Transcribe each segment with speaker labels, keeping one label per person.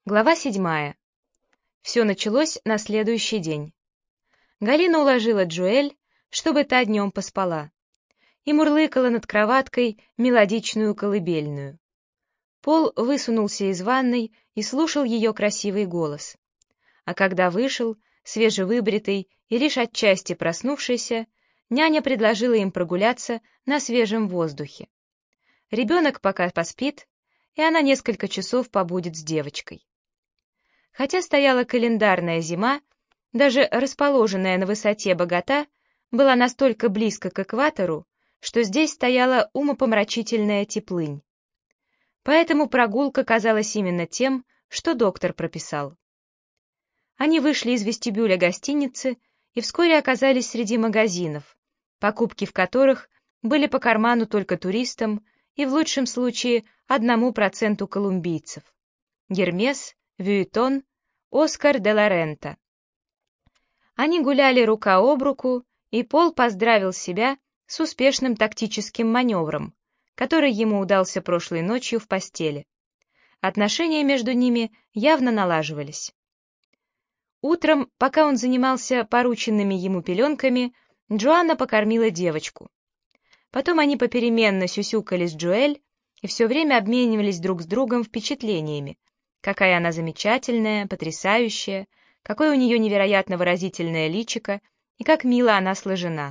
Speaker 1: Глава 7. Все началось на следующий день. Галина уложила Джоэль, чтобы та днем поспала, и мурлыкала над кроваткой мелодичную колыбельную. Пол высунулся из ванной и слушал ее красивый голос. А когда вышел, свежевыбритый и лишь отчасти проснувшийся, няня предложила им прогуляться на свежем воздухе. Ребенок пока поспит, и она несколько часов побудет с девочкой. Хотя стояла календарная зима, даже расположенная на высоте Богота была настолько близко к экватору, что здесь стояла умопомрачительная теплынь. Поэтому прогулка казалась именно тем, что доктор прописал. Они вышли из вестибюля гостиницы и вскоре оказались среди магазинов, покупки в которых были по карману только туристам и в лучшем случае 1% колумбийцев. Гермес, Вьюитон, Оскар де ла Рента. Они гуляли рука об руку, и Пол поздравил себя с успешным тактическим маневром, который ему удался прошлой ночью в постели. Отношения между ними явно налаживались. Утром, пока он занимался порученными ему пеленками, Джоанна покормила девочку. Потом они попеременно сюсюкали с Джоэль и все время обменивались друг с другом впечатлениями. Какая она замечательная, потрясающая, какое у нее невероятно выразительное личико и как мило она сложена.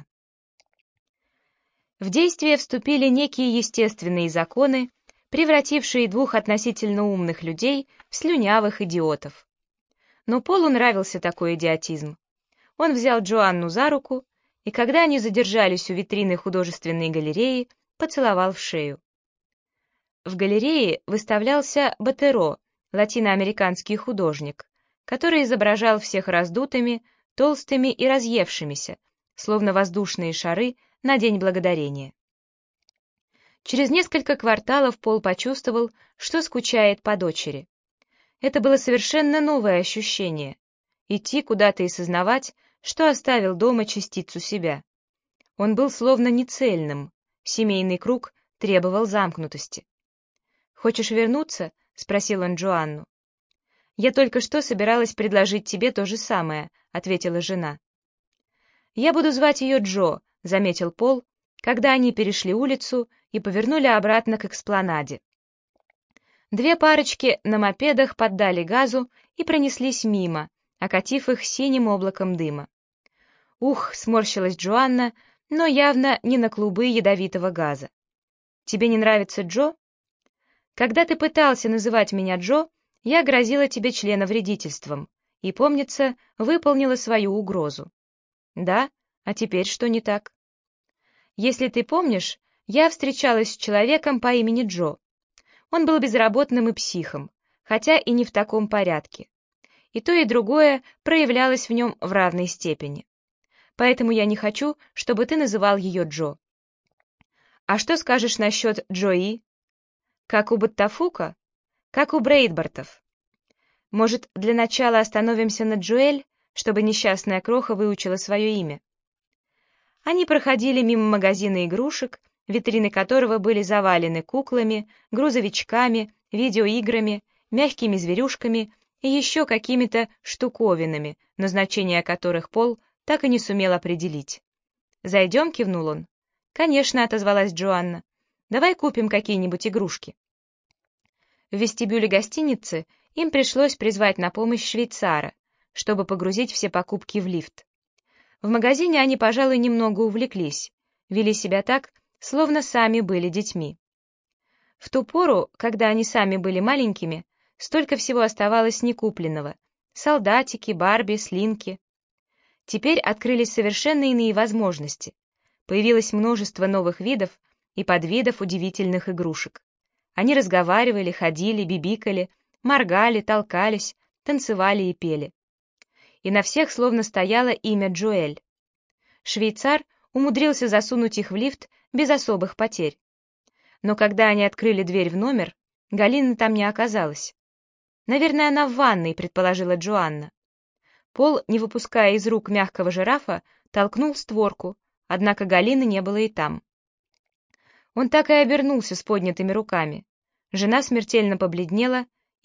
Speaker 1: В действие вступили некие естественные законы, превратившие двух относительно умных людей в слюнявых идиотов. Но Полу нравился такой идиотизм. Он взял Джоанну за руку, и когда они задержались у витрины художественной галереи, поцеловал в шею. В галерее выставлялся Ботеро, латиноамериканский художник, который изображал всех раздутыми, толстыми и разъевшимися, словно воздушные шары на День Благодарения. Через несколько кварталов Пол почувствовал, что скучает по дочери. Это было совершенно новое ощущение — идти куда-то и сознавать, что оставил дома частицу себя. Он был словно нецельным, семейный круг требовал замкнутости. «Хочешь вернуться?» — спросил он Джоанну. «Я только что собиралась предложить тебе то же самое», — ответила жена. «Я буду звать ее Джо», — заметил Пол, когда они перешли улицу и повернули обратно к экспланаде. Две парочки на мопедах поддали газу и пронеслись мимо, окатив их синим облаком дыма. «Ух!» — сморщилась Джоанна, но явно не на клубы ядовитого газа. «Тебе не нравится Джо?» «Когда ты пытался называть меня Джо, я грозила тебе членовредительством и, помнится, выполнила свою угрозу». «Да? А теперь что не так?» «Если ты помнишь, я встречалась с человеком по имени Джо. Он был безработным и психом, хотя и не в таком порядке. И то, и другое проявлялось в нем в равной степени. Поэтому я не хочу, чтобы ты называл ее Джо». «А что скажешь насчет Джои?» «Как у Боттафука? Как у Брейдбартов?» «Может, для начала остановимся на Джоэль, чтобы несчастная кроха выучила свое имя?» Они проходили мимо магазина игрушек, витрины которого были завалены куклами, грузовичками, видеоиграми, мягкими зверюшками и еще какими-то штуковинами, назначение которых Пол так и не сумел определить. «Зайдем?» — кивнул он. «Конечно», — отозвалась Джоанна. «Давай купим какие-нибудь игрушки». В вестибюле гостиницы им пришлось призвать на помощь швейцара, чтобы погрузить все покупки в лифт. В магазине они, пожалуй, немного увлеклись, вели себя так, словно сами были детьми. В ту пору, когда они сами были маленькими, столько всего оставалось некупленного — солдатики, Барби, слинки. Теперь открылись совершенно иные возможности. Появилось множество новых видов и подвидов удивительных игрушек. Они разговаривали, ходили, бибикали, моргали, толкались, танцевали и пели. И на всех словно стояло имя Джоэль. Швейцар умудрился засунуть их в лифт без особых потерь. Но когда они открыли дверь в номер, Галины там не оказалось. «Наверное, она в ванной», — предположила Джоанна. Пол, не выпуская из рук мягкого жирафа, толкнул створку, однако Галины не было и там. Он так и обернулся с поднятыми руками. Жена смертельно побледнела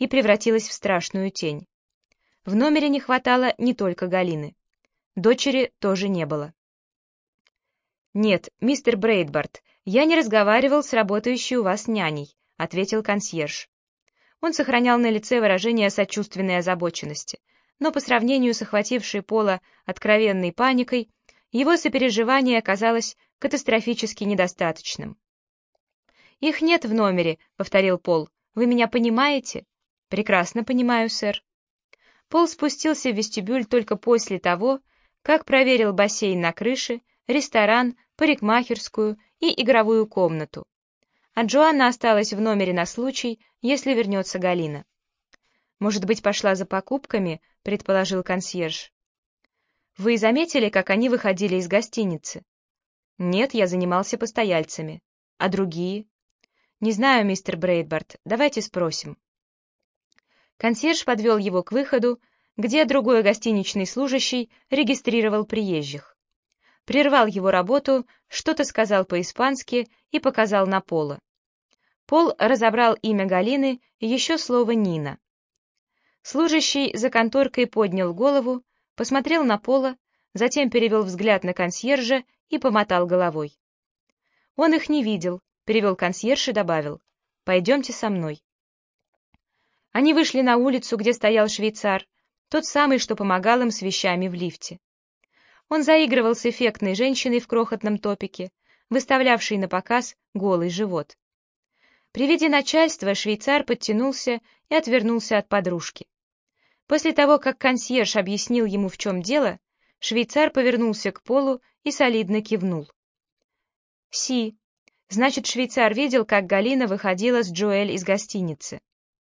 Speaker 1: и превратилась в страшную тень. В номере не хватало не только Галины. Дочери тоже не было. «Нет, мистер Брейдбарт, я не разговаривал с работающей у вас няней», — ответил консьерж. Он сохранял на лице выражение сочувственной озабоченности, но по сравнению с охватившей Пола откровенной паникой, его сопереживание оказалось катастрофически недостаточным. «Их нет в номере», — повторил Пол. «Вы меня понимаете?» «Прекрасно понимаю, сэр». Пол спустился в вестибюль только после того, как проверил бассейн на крыше, ресторан, парикмахерскую и игровую комнату. А Джоанна осталась в номере на случай, если вернется Галина. «Может быть, пошла за покупками?» — предположил консьерж. «Вы заметили, как они выходили из гостиницы?» «Нет, я занимался постояльцами. А другие?» «Не знаю, мистер Брейдбарт, давайте спросим». Консьерж подвел его к выходу, где другой гостиничный служащий регистрировал приезжих. Прервал его работу, что-то сказал по-испански и показал на Пола. Пол разобрал имя Галины и еще слово «Нина». Служащий за конторкой поднял голову, посмотрел на Пола, затем перевел взгляд на консьержа и помотал головой. «Он их не видел», — перевел консьерж и добавил. «Пойдемте со мной». Они вышли на улицу, где стоял швейцар, тот самый, что помогал им с вещами в лифте. Он заигрывал с эффектной женщиной в крохотном топике, выставлявшей на показ голый живот. При виде начальства швейцар подтянулся и отвернулся от подружки. После того, как консьерж объяснил ему, в чем дело, швейцар повернулся к Полу и солидно кивнул. «Си». Значит, швейцар видел, как Галина выходила с Джоэль из гостиницы.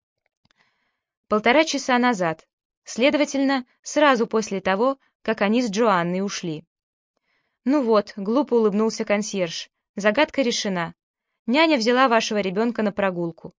Speaker 1: 1,5 часа назад, следовательно, сразу после того, как они с Джоанной ушли. «Ну вот», — глупо улыбнулся консьерж, — «загадка решена. Няня взяла вашего ребенка на прогулку».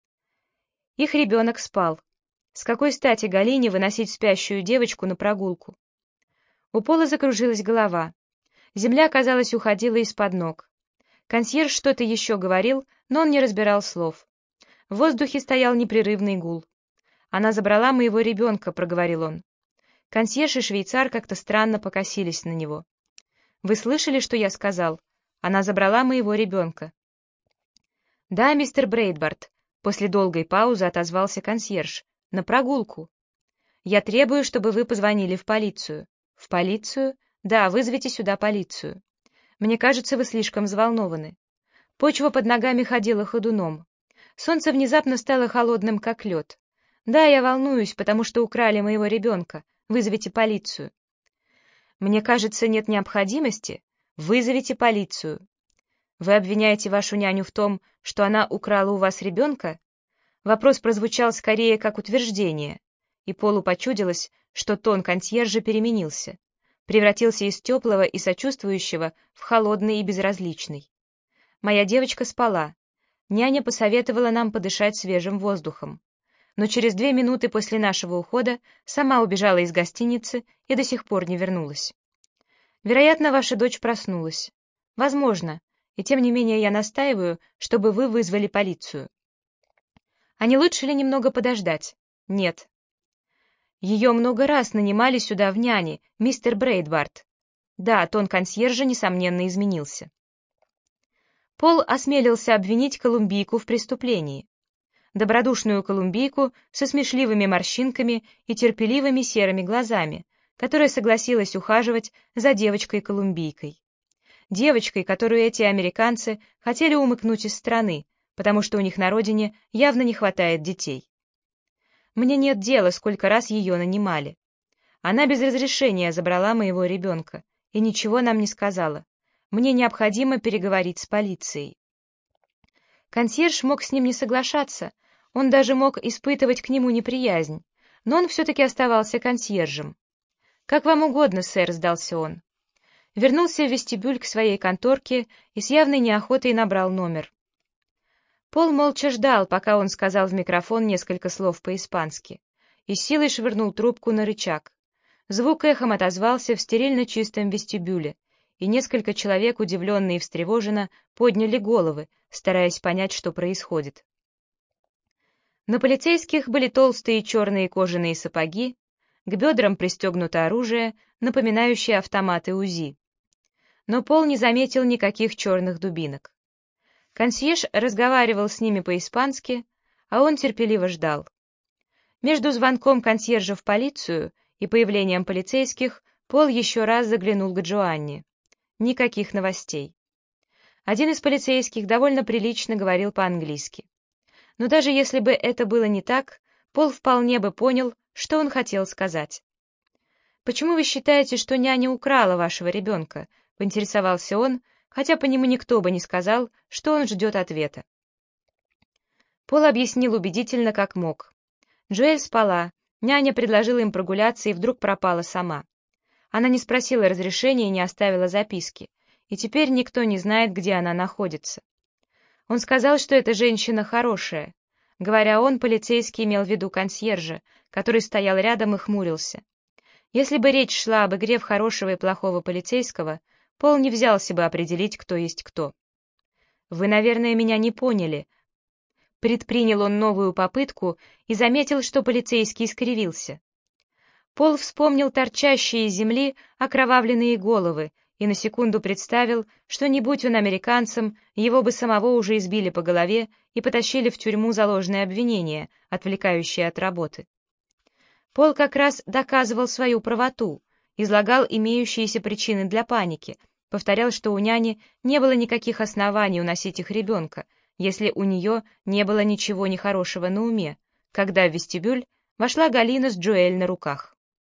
Speaker 1: Их ребенок спал. С какой стати Галине выносить спящую девочку на прогулку? У Пола закружилась голова. Земля, казалось, уходила из-под ног. Консьерж что-то еще говорил, но он не разбирал слов. В воздухе стоял непрерывный гул. «Она забрала моего ребенка», — проговорил он. Консьерж и швейцар как-то странно покосились на него. «Вы слышали, что я сказал? Она забрала моего ребенка». «Да, мистер Брейдбарт», — после долгой паузы отозвался консьерж. «На прогулку. Я требую, чтобы вы позвонили в полицию». «В полицию? Да, вызовите сюда полицию. Мне кажется, вы слишком взволнованы». Почва под ногами ходила ходуном. Солнце внезапно стало холодным, как лед. «Да, я волнуюсь, потому что украли моего ребенка. Вызовите полицию». «Мне кажется, нет необходимости. Вызовите полицию». «Вы обвиняете вашу няню в том, что она украла у вас ребенка?» Вопрос прозвучал скорее как утверждение, и Полу почудилось, что тон консьержа переменился, превратился из теплого и сочувствующего в холодный и безразличный. «Моя девочка спала. Няня посоветовала нам подышать свежим воздухом. Но через 2 минуты после нашего ухода сама убежала из гостиницы и до сих пор не вернулась. Вероятно, ваша дочь проснулась. Возможно, и тем не менее я настаиваю, чтобы вы вызвали полицию». «А не лучше ли немного подождать?» «Нет». «Ее много раз нанимали сюда в няни, мистер Брейдбарт». Да, тон консьержа, несомненно, изменился. Пол осмелился обвинить колумбийку в преступлении. Добродушную колумбийку со смешливыми морщинками и терпеливыми серыми глазами, которая согласилась ухаживать за девочкой-колумбийкой. Девочкой, которую эти американцы хотели умыкнуть из страны, потому что у них на родине явно не хватает детей. Мне нет дела, сколько раз ее нанимали. Она без разрешения забрала моего ребенка и ничего нам не сказала. Мне необходимо переговорить с полицией». Консьерж мог с ним не соглашаться, он даже мог испытывать к нему неприязнь, но он все-таки оставался консьержем. «Как вам угодно, сэр», — сдался он. Вернулся в вестибюль к своей конторке и с явной неохотой набрал номер. Пол молча ждал, пока он сказал в микрофон несколько слов по-испански, и с силой швырнул трубку на рычаг. Звук эхом отозвался в стерильно чистом вестибюле, и несколько человек, удивленно и встревоженно, подняли головы, стараясь понять, что происходит. На полицейских были толстые черные кожаные сапоги, к бедрам пристегнуто оружие, напоминающее автоматы УЗИ. Но Пол не заметил никаких черных дубинок. Консьерж разговаривал с ними по-испански, а он терпеливо ждал. Между звонком консьержа в полицию и появлением полицейских Пол еще раз заглянул к Джоанне. Никаких новостей. Один из полицейских довольно прилично говорил по-английски. Но даже если бы это было не так, Пол вполне бы понял, что он хотел сказать. «Почему вы считаете, что няня украла вашего ребенка?» — поинтересовался он, хотя по нему никто бы не сказал, что он ждет ответа. Пол объяснил убедительно, как мог. Джоэль спала, няня предложила им прогуляться и вдруг пропала сама. Она не спросила разрешения и не оставила записки, и теперь никто не знает, где она находится. Он сказал, что эта женщина хорошая. Говоря он, полицейский имел в виду консьержа, который стоял рядом и хмурился. Если бы речь шла об игре в хорошего и плохого полицейского, Пол не взялся бы определить, кто есть кто. «Вы, наверное, меня не поняли». Предпринял он новую попытку и заметил, что полицейский искривился. Пол вспомнил торчащие из земли окровавленные головы и на секунду представил, что не будь он американцем, его бы самого уже избили по голове и потащили в тюрьму за ложное обвинение, отвлекающее от работы. Пол как раз доказывал свою правоту, излагал имеющиеся причины для паники, повторял, что у няни не было никаких оснований уносить их ребенка, если у нее не было ничего нехорошего на уме, когда в вестибюль вошла Галина с Джоэль на руках.